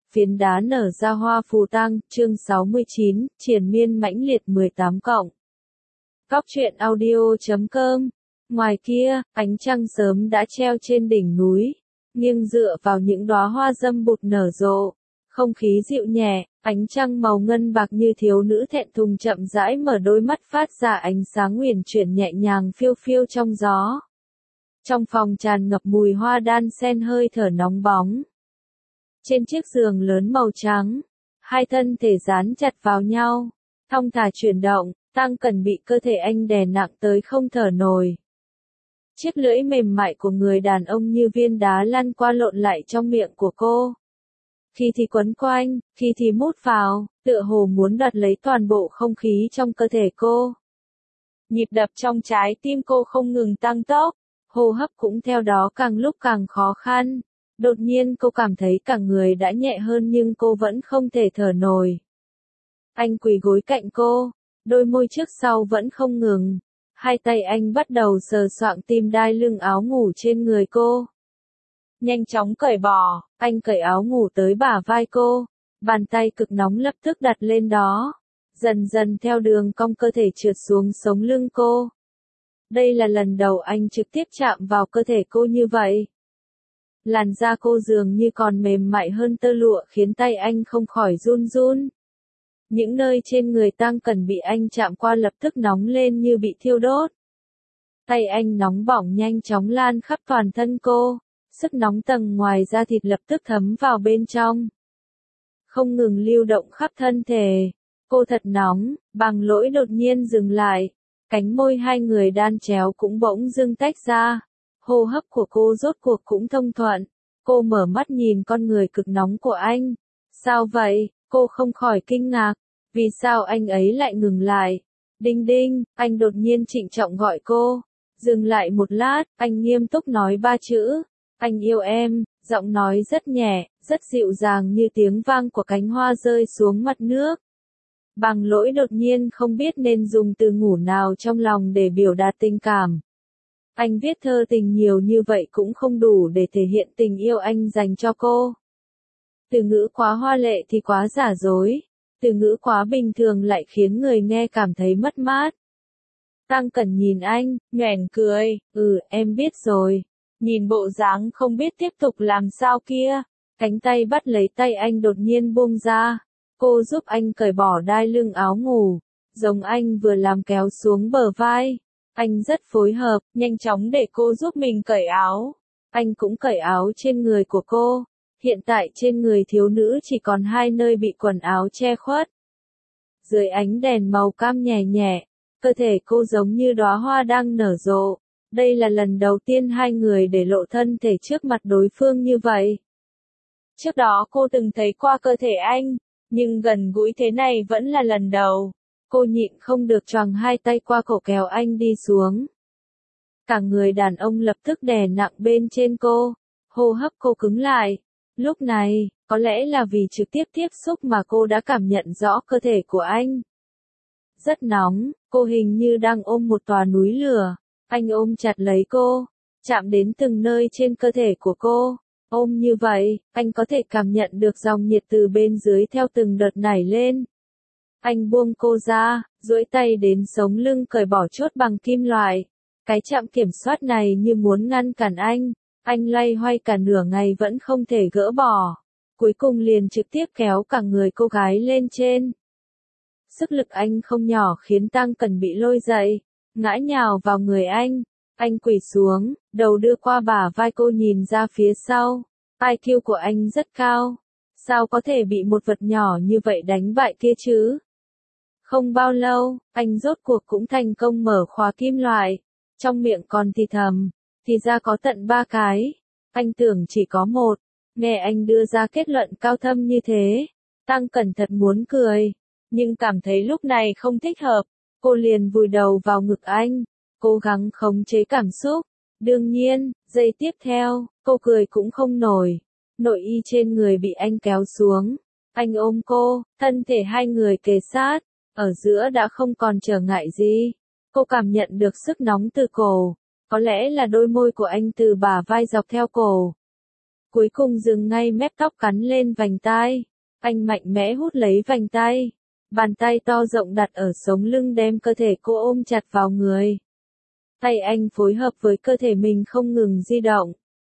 phiến đá nở ra hoa phù tang, chương 69, triền miên mãnh liệt 18 cộng. Góc truyện audio.com. Ngoài kia, ánh trăng sớm đã treo trên đỉnh núi, nghiêng dựa vào những đóa hoa dâm bụt nở rộ. Không khí dịu nhẹ, ánh trăng màu ngân bạc như thiếu nữ thẹn thùng chậm rãi mở đôi mắt phát ra ánh sáng uyển chuyển nhẹ nhàng phiêu phiêu trong gió. Trong phòng tràn ngập mùi hoa đan sen hơi thở nóng bóng. Trên chiếc giường lớn màu trắng, hai thân thể dán chặt vào nhau, thong thả chuyển động, Tăng Cẩn bị cơ thể anh đè nặng tới không thở nổi. Chiếc lưỡi mềm mại của người đàn ông như viên đá lăn qua lộn lại trong miệng của cô. Khi thì quấn quanh, khi thì mút vào, tựa hồ muốn đoạt lấy toàn bộ không khí trong cơ thể cô. Nhịp đập trong trái tim cô không ngừng tăng tốc, hô hấp cũng theo đó càng lúc càng khó khăn. Đột nhiên cô cảm thấy cả người đã nhẹ hơn nhưng cô vẫn không thể thở nổi. Anh quỳ gối cạnh cô, đôi môi trước sau vẫn không ngừng. Hai tay anh bắt đầu sờ soạng tim đai lưng áo ngủ trên người cô. Nhanh chóng cởi bỏ, anh cởi áo ngủ tới bả vai cô. Bàn tay cực nóng lập tức đặt lên đó. Dần dần theo đường cong cơ thể trượt xuống sống lưng cô. Đây là lần đầu anh trực tiếp chạm vào cơ thể cô như vậy. Làn da cô dường như còn mềm mại hơn tơ lụa khiến tay anh không khỏi run run. Những nơi trên người Tăng Cẩn bị anh chạm qua lập tức nóng lên như bị thiêu đốt. Tay anh nóng bỏng nhanh chóng lan khắp toàn thân cô, sức nóng tầng ngoài da thịt lập tức thấm vào bên trong. Không ngừng lưu động khắp thân thể, cô thật nóng, Bằng Lỗi đột nhiên dừng lại, cánh môi hai người đan chéo cũng bỗng dưng tách ra. Hô hấp của cô rốt cuộc cũng thông thuận, cô mở mắt nhìn con người cực nóng của anh. Sao vậy? Cô không khỏi kinh ngạc, vì sao anh ấy lại ngừng lại? Đinh đinh, anh đột nhiên trịnh trọng gọi cô. Dừng lại một lát, anh nghiêm túc nói ba chữ. Anh yêu em, giọng nói rất nhẹ, rất dịu dàng như tiếng vang của cánh hoa rơi xuống mặt nước. Bằng Lỗi đột nhiên không biết nên dùng từ ngủ nào trong lòng để biểu đạt tình cảm. Anh viết thơ tình nhiều như vậy cũng không đủ để thể hiện tình yêu anh dành cho cô. Từ ngữ quá hoa lệ thì quá giả dối, từ ngữ quá bình thường lại khiến người nghe cảm thấy mất mát. Tăng Cẩn nhìn anh, nhoẻn cười, em biết rồi. Nhìn bộ dáng không biết tiếp tục làm sao kia, cánh tay bắt lấy tay anh đột nhiên buông ra. Cô giúp anh cởi bỏ đai lưng áo ngủ, giống anh vừa làm kéo xuống bờ vai. Anh rất phối hợp, nhanh chóng để cô giúp mình cởi áo. Anh cũng cởi áo trên người của cô. Hiện tại trên người thiếu nữ chỉ còn hai nơi bị quần áo che khuất. Dưới ánh đèn màu cam nhẹ nhẹ, cơ thể cô giống như đóa hoa đang nở rộ. Đây là lần đầu tiên hai người để lộ thân thể trước mặt đối phương như vậy. Trước đó cô từng thấy qua cơ thể anh, nhưng gần gũi thế này vẫn là lần đầu. Cô nhịn không được choàng hai tay qua cổ kéo anh đi xuống. Cả người đàn ông lập tức đè nặng bên trên cô, hô hấp cô cứng lại. Lúc này, có lẽ là vì trực tiếp tiếp xúc mà cô đã cảm nhận rõ cơ thể của anh. Rất nóng, cô hình như đang ôm một tòa núi lửa. Anh ôm chặt lấy cô, chạm đến từng nơi trên cơ thể của cô. Ôm như vậy, anh có thể cảm nhận được dòng nhiệt từ bên dưới theo từng đợt nảy lên. Anh buông cô ra, duỗi tay đến sống lưng cởi bỏ chốt bằng kim loại. Cái chạm kiểm soát này như muốn ngăn cản anh. Anh loay hoay cả nửa ngày vẫn không thể gỡ bỏ. Cuối cùng liền trực tiếp kéo cả người cô gái lên trên. Sức lực anh không nhỏ khiến Tăng Cẩn bị lôi dậy, ngã nhào vào người anh. Anh quỳ xuống, đầu đưa qua bả vai cô nhìn ra phía sau. IQ của anh rất cao. Sao có thể bị một vật nhỏ như vậy đánh bại kia chứ? Không bao lâu, anh rốt cuộc cũng thành công mở khóa kim loại. Trong miệng còn thì thầm, thì ra có tận 3 cái. Anh tưởng chỉ có một. Nghe anh đưa ra kết luận cao thâm như thế, Tăng Cẩn thật muốn cười, nhưng cảm thấy lúc này không thích hợp. Cô liền vùi đầu vào ngực anh, cố gắng khống chế cảm xúc. Đương nhiên, giây tiếp theo, cô cười cũng không nổi. Nội y trên người bị anh kéo xuống. Anh ôm cô, thân thể hai người kề sát, ở giữa đã không còn trở ngại gì. Cô cảm nhận được sức nóng từ cổ, có lẽ là đôi môi của anh từ bả vai dọc theo cổ. cuối cùng dừng ngay mép tóc cắn lên vành tai. Anh mạnh mẽ hút lấy vành tay. Bàn tay to rộng đặt ở sống lưng đem cơ thể cô ôm chặt vào người. Tay anh phối hợp với cơ thể mình không ngừng di động.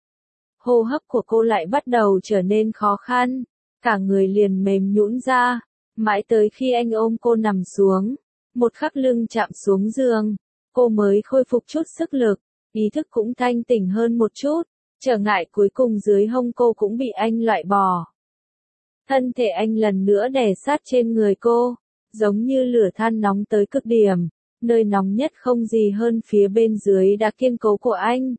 Hô hấp của cô lại bắt đầu trở nên khó khăn. Cả người liền mềm nhũn ra. Mãi tới khi anh ôm cô nằm xuống. Một khắc lưng chạm xuống giường. Cô mới khôi phục chút sức lực. Ý thức cũng thanh tỉnh hơn một chút. Trở ngại cuối cùng dưới hông cô cũng bị anh loại bỏ. Thân thể anh lần nữa đè sát trên người cô. Giống như lửa than nóng tới cực điểm. Nơi nóng nhất không gì hơn phía bên dưới đã kiên cố của anh.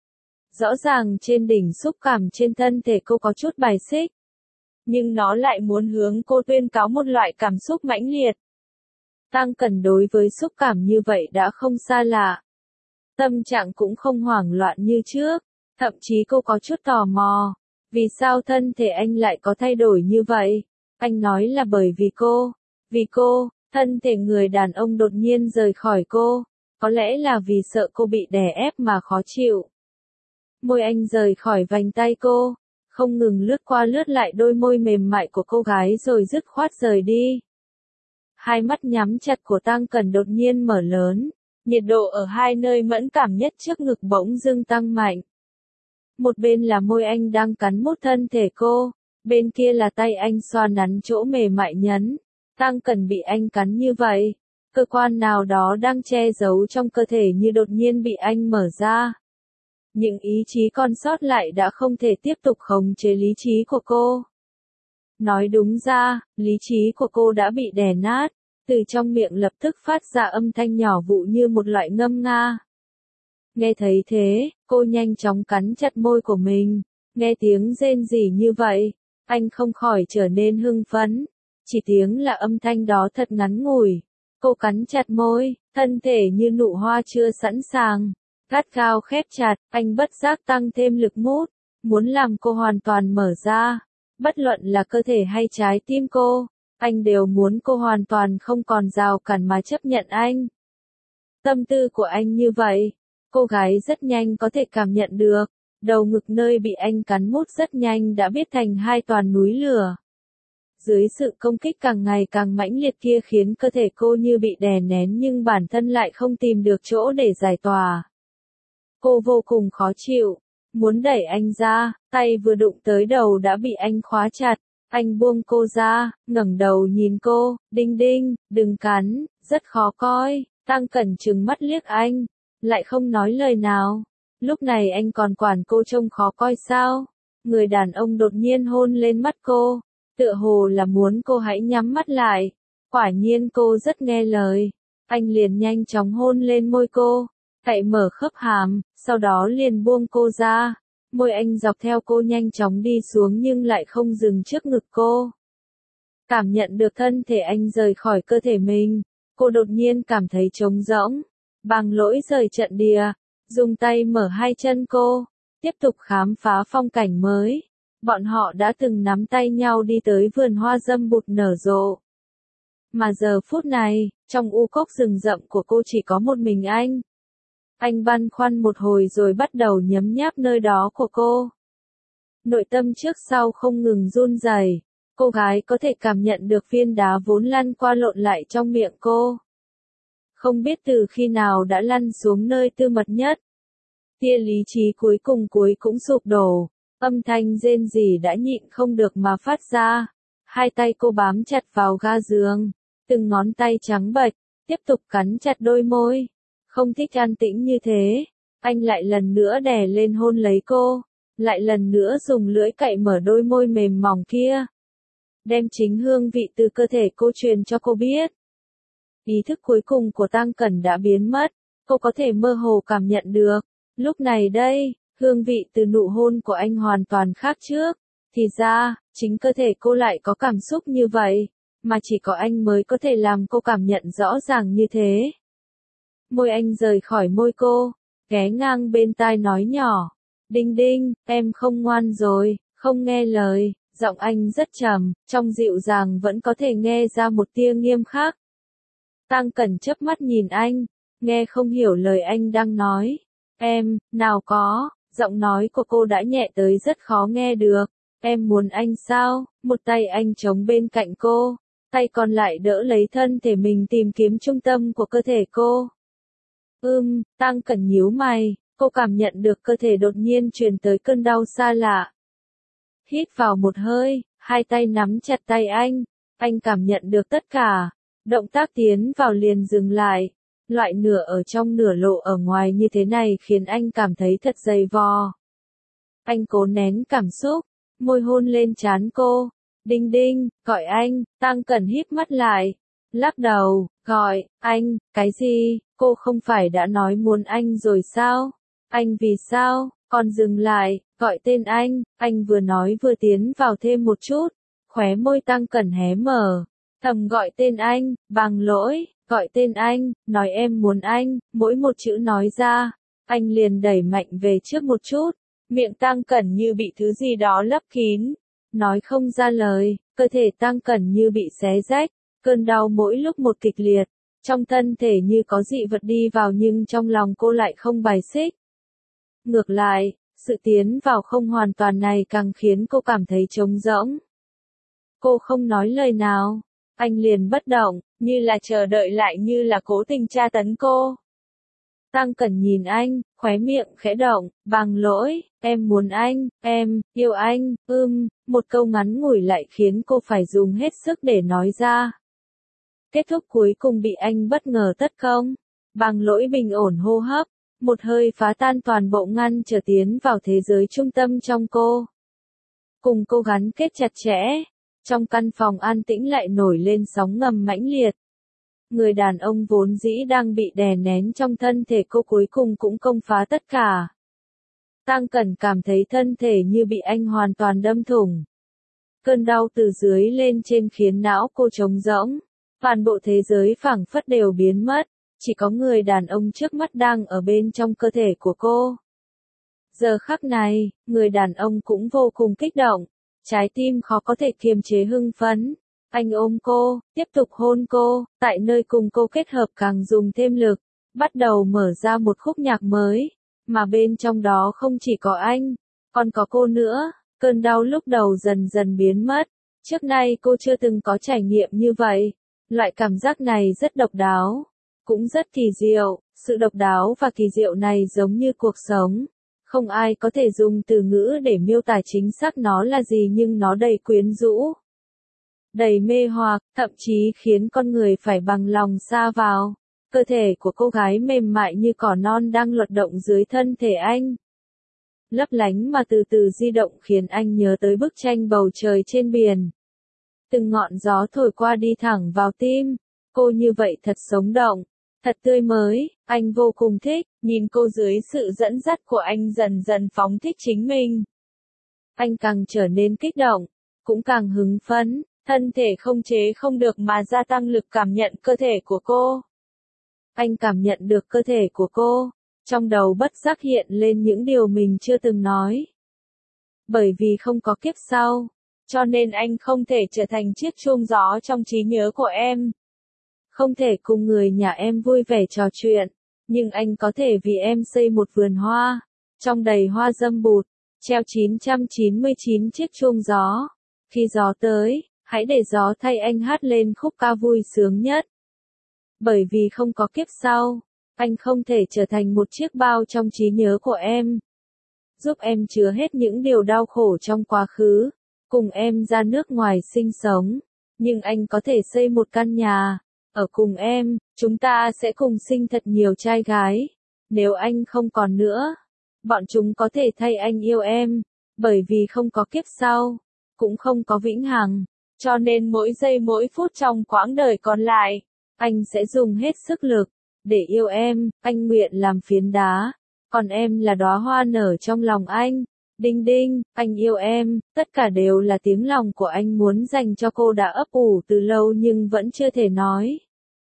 Rõ ràng trên đỉnh xúc cảm trên thân thể cô có chút bài xích. Nhưng nó lại muốn hướng cô tuyên cáo một loại cảm xúc mãnh liệt. Tăng Cẩn đối với xúc cảm như vậy đã không xa lạ. Tâm trạng cũng không hoảng loạn như trước. Thậm chí cô có chút tò mò. Vì sao thân thể anh lại có thay đổi như vậy? Anh nói là bởi vì cô. Vì cô, thân thể người đàn ông đột nhiên rời khỏi cô. Có lẽ là vì sợ cô bị đè ép mà khó chịu. Môi anh rời khỏi vành tay cô. Không ngừng lướt qua lướt lại đôi môi mềm mại của cô gái rồi dứt khoát rời đi. Hai mắt nhắm chặt của Tăng Cẩn đột nhiên mở lớn. Nhiệt độ ở hai nơi mẫn cảm nhất trước ngực bỗng dưng tăng mạnh. Một bên là môi anh đang cắn mút thân thể cô, bên kia là tay anh xoa nắn chỗ mềm mại nhấn. Tăng Cẩn bị anh cắn như vậy, cơ quan nào đó đang che giấu trong cơ thể như đột nhiên bị anh mở ra. Những ý chí còn sót lại đã không thể tiếp tục khống chế lý trí của cô. Nói đúng ra, lý trí của cô đã bị đè nát, từ trong miệng lập tức phát ra âm thanh nhỏ vụ như một loại ngâm nga. Nghe thấy thế, cô nhanh chóng cắn chặt môi của mình, nghe tiếng rên rỉ như vậy, anh không khỏi trở nên hưng phấn, chỉ tiếng là âm thanh đó thật ngắn ngủi. Cô cắn chặt môi, thân thể như nụ hoa chưa sẵn sàng, gắt gao khép chặt, anh bất giác tăng thêm lực mút, muốn làm cô hoàn toàn mở ra, bất luận là cơ thể hay trái tim cô, anh đều muốn cô hoàn toàn không còn rào cản mà chấp nhận anh. Tâm tư của anh như vậy. Cô gái rất nhanh có thể cảm nhận được, đầu ngực nơi bị anh cắn mút rất nhanh đã biết thành hai toàn núi lửa. Dưới sự công kích càng ngày càng mãnh liệt kia khiến cơ thể cô như bị đè nén nhưng bản thân lại không tìm được chỗ để giải tỏa. Cô vô cùng khó chịu, muốn đẩy anh ra, tay vừa đụng tới đầu đã bị anh khóa chặt. Anh buông cô ra, ngẩng đầu nhìn cô, đinh đinh, đừng cắn, rất khó coi. Tăng Cẩn trừng mắt liếc anh. Lại không nói lời nào. Lúc này anh còn quản cô trông khó coi sao? Người đàn ông đột nhiên hôn lên mắt cô, tựa hồ là muốn cô hãy nhắm mắt lại. Quả nhiên cô rất nghe lời. Anh liền nhanh chóng hôn lên môi cô, cạy mở khớp hàm, sau đó liền buông cô ra. Môi anh dọc theo cô nhanh chóng đi xuống nhưng lại không dừng trước ngực cô. Cảm nhận được thân thể anh rời khỏi cơ thể mình, cô đột nhiên cảm thấy trống rỗng. Bằng lỗi rời trận địa, dùng tay mở hai chân cô, tiếp tục khám phá phong cảnh mới. Bọn họ đã từng nắm tay nhau đi tới vườn hoa dâm bụt nở rộ. Mà giờ phút này, trong u cốc rừng rậm của cô chỉ có một mình anh. Anh băn khoăn một hồi rồi bắt đầu nhấm nháp nơi đó của cô. Nội tâm trước sau không ngừng run rẩy. Cô gái có thể cảm nhận được viên đá vốn lăn qua lộn lại trong miệng cô. Không biết từ khi nào đã lăn xuống nơi tư mật nhất. Tia lý trí cuối cùng cũng sụp đổ. Âm thanh rên rỉ đã nhịn không được mà phát ra. Hai tay cô bám chặt vào ga giường. Từng ngón tay trắng bệch, tiếp tục cắn chặt đôi môi. Không thích an tĩnh như thế. Anh lại lần nữa đè lên hôn lấy cô. Lại lần nữa dùng lưỡi cạy mở đôi môi mềm mỏng kia. Đem chính hương vị từ cơ thể cô truyền cho cô biết. Ý thức cuối cùng của Tăng Cẩn đã biến mất, cô có thể mơ hồ cảm nhận được. Lúc này đây, hương vị từ nụ hôn của anh hoàn toàn khác trước. Thì ra, chính cơ thể cô lại có cảm xúc như vậy, mà chỉ có anh mới có thể làm cô cảm nhận rõ ràng như thế. Môi anh rời khỏi môi cô, ghé ngang bên tai nói nhỏ. Đinh đinh, em không ngoan rồi, không nghe lời. Giọng anh rất trầm, trong dịu dàng vẫn có thể nghe ra một tia nghiêm khắc. Tăng Cẩn chớp mắt nhìn anh, nghe không hiểu lời anh đang nói. Em, nào có, Giọng nói của cô đã nhẹ tới rất khó nghe được. Em muốn anh sao? Một tay anh chống bên cạnh cô, tay còn lại đỡ lấy thân thể mình tìm kiếm trung tâm của cơ thể cô. Tăng Cẩn nhíu mày, cô cảm nhận được cơ thể đột nhiên truyền tới cơn đau xa lạ. Hít vào một hơi, hai tay nắm chặt tay anh cảm nhận được tất cả. Động tác tiến vào liền dừng lại. Loại nửa ở trong nửa lộ ở ngoài như thế này khiến anh cảm thấy thật dày vò. Anh cố nén cảm xúc, môi hôn lên trán cô. Đinh đinh, gọi anh. Tăng Cẩn híp mắt lại, lắc đầu, gọi, anh, cái gì, cô không phải đã nói muốn anh rồi sao? Anh vì sao, còn dừng lại, gọi tên anh vừa nói vừa tiến vào thêm một chút, khóe môi Tăng Cẩn hé mở, thầm gọi tên anh, bằng lỗi, gọi tên anh, nói em muốn anh, mỗi một chữ nói ra, anh liền đẩy mạnh về trước một chút, miệng Tăng Cẩn như bị thứ gì đó lấp kín, nói không ra lời, cơ thể Tăng Cẩn như bị xé rách, cơn đau mỗi lúc một kịch liệt, trong thân thể như có dị vật đi vào nhưng trong lòng cô lại không bài xích. Ngược lại, sự tiến vào không hoàn toàn này càng khiến cô cảm thấy trống rỗng. Cô không nói lời nào, anh liền bất động, như là chờ đợi lại như là cố tình tra tấn cô. Tăng Cẩn nhìn anh, khóe miệng khẽ động, bằng lỗi, em muốn anh, em, yêu anh, một câu ngắn ngủi lại khiến cô phải dùng hết sức để nói ra. Kết thúc cuối cùng bị anh bất ngờ tấn công. Bằng lỗi bình ổn hô hấp, một hơi phá tan toàn bộ ngăn trở tiến vào thế giới trung tâm trong cô. Cùng cô gắn kết chặt chẽ, trong căn phòng an tĩnh lại nổi lên sóng ngầm mãnh liệt. Người đàn ông vốn dĩ đang bị đè nén trong thân thể cô cuối cùng cũng công phá tất cả. Tăng Cẩn cảm thấy thân thể như bị anh hoàn toàn đâm thủng. Cơn đau từ dưới lên trên khiến não cô trống rỗng. Toàn bộ thế giới phảng phất đều biến mất, chỉ có người đàn ông trước mắt đang ở bên trong cơ thể của cô. Giờ khắc này, người đàn ông cũng vô cùng kích động, trái tim khó có thể kiềm chế hưng phấn. Anh ôm cô, tiếp tục hôn cô, tại nơi cùng cô kết hợp càng dùng thêm lực, bắt đầu mở ra một khúc nhạc mới, mà bên trong đó không chỉ có anh, còn có cô nữa. Cơn đau lúc đầu dần dần biến mất, trước nay cô chưa từng có trải nghiệm như vậy. Loại cảm giác này rất độc đáo, cũng rất kỳ diệu, sự độc đáo và kỳ diệu này giống như cuộc sống. Không ai có thể dùng từ ngữ để miêu tả chính xác nó là gì nhưng nó đầy quyến rũ, đầy mê hoặc, thậm chí khiến con người phải bằng lòng sa vào. Cơ thể của cô gái mềm mại như cỏ non đang luật động dưới thân thể anh. Lấp lánh mà từ từ di động khiến anh nhớ tới bức tranh bầu trời trên biển. Từng ngọn gió thổi qua đi thẳng vào tim, cô như vậy thật sống động, thật tươi mới, anh vô cùng thích, nhìn cô dưới sự dẫn dắt của anh dần dần phóng thích chính mình. Anh càng trở nên kích động, cũng càng hứng phấn, thân thể không chế không được mà gia tăng lực cảm nhận cơ thể của cô. Anh cảm nhận được cơ thể của cô, trong đầu bất giác hiện lên những điều mình chưa từng nói. Bởi vì không có kiếp sau, cho nên anh không thể trở thành chiếc chuông gió trong trí nhớ của em. Không thể cùng người nhà em vui vẻ trò chuyện, nhưng anh có thể vì em xây một vườn hoa, trong đầy hoa dâm bụt, treo 999 chiếc chuông gió. Khi gió tới, hãy để gió thay anh hát lên khúc ca vui sướng nhất. Bởi vì không có kiếp sau, anh không thể trở thành một chiếc bao trong trí nhớ của em. Giúp em chứa hết những điều đau khổ trong quá khứ, cùng em ra nước ngoài sinh sống, nhưng anh có thể xây một căn nhà, ở cùng em, chúng ta sẽ cùng sinh thật nhiều trai gái. Nếu anh không còn nữa, bọn chúng có thể thay anh yêu em, bởi vì không có kiếp sau, cũng không có vĩnh hằng, cho nên mỗi giây mỗi phút trong quãng đời còn lại, anh sẽ dùng hết sức lực để yêu em, anh nguyện làm phiến đá, còn em là đóa hoa nở trong lòng anh. Đinh đinh, anh yêu em, tất cả đều là tiếng lòng của anh muốn dành cho cô đã ấp ủ từ lâu nhưng vẫn chưa thể nói.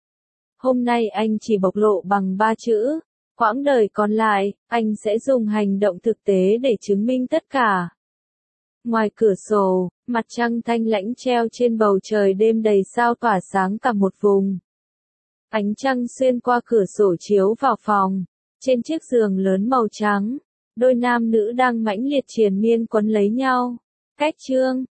Hôm nay anh chỉ bộc lộ bằng 3 chữ, quãng đời còn lại, anh sẽ dùng hành động thực tế để chứng minh tất cả. Ngoài cửa sổ, mặt trăng thanh lãnh treo trên bầu trời đêm đầy sao tỏa sáng cả một vùng. Ánh trăng xuyên qua cửa sổ chiếu vào phòng, trên chiếc giường lớn màu trắng, Đôi nam nữ đang mãnh liệt triền miên quấn lấy nhau. Cách chương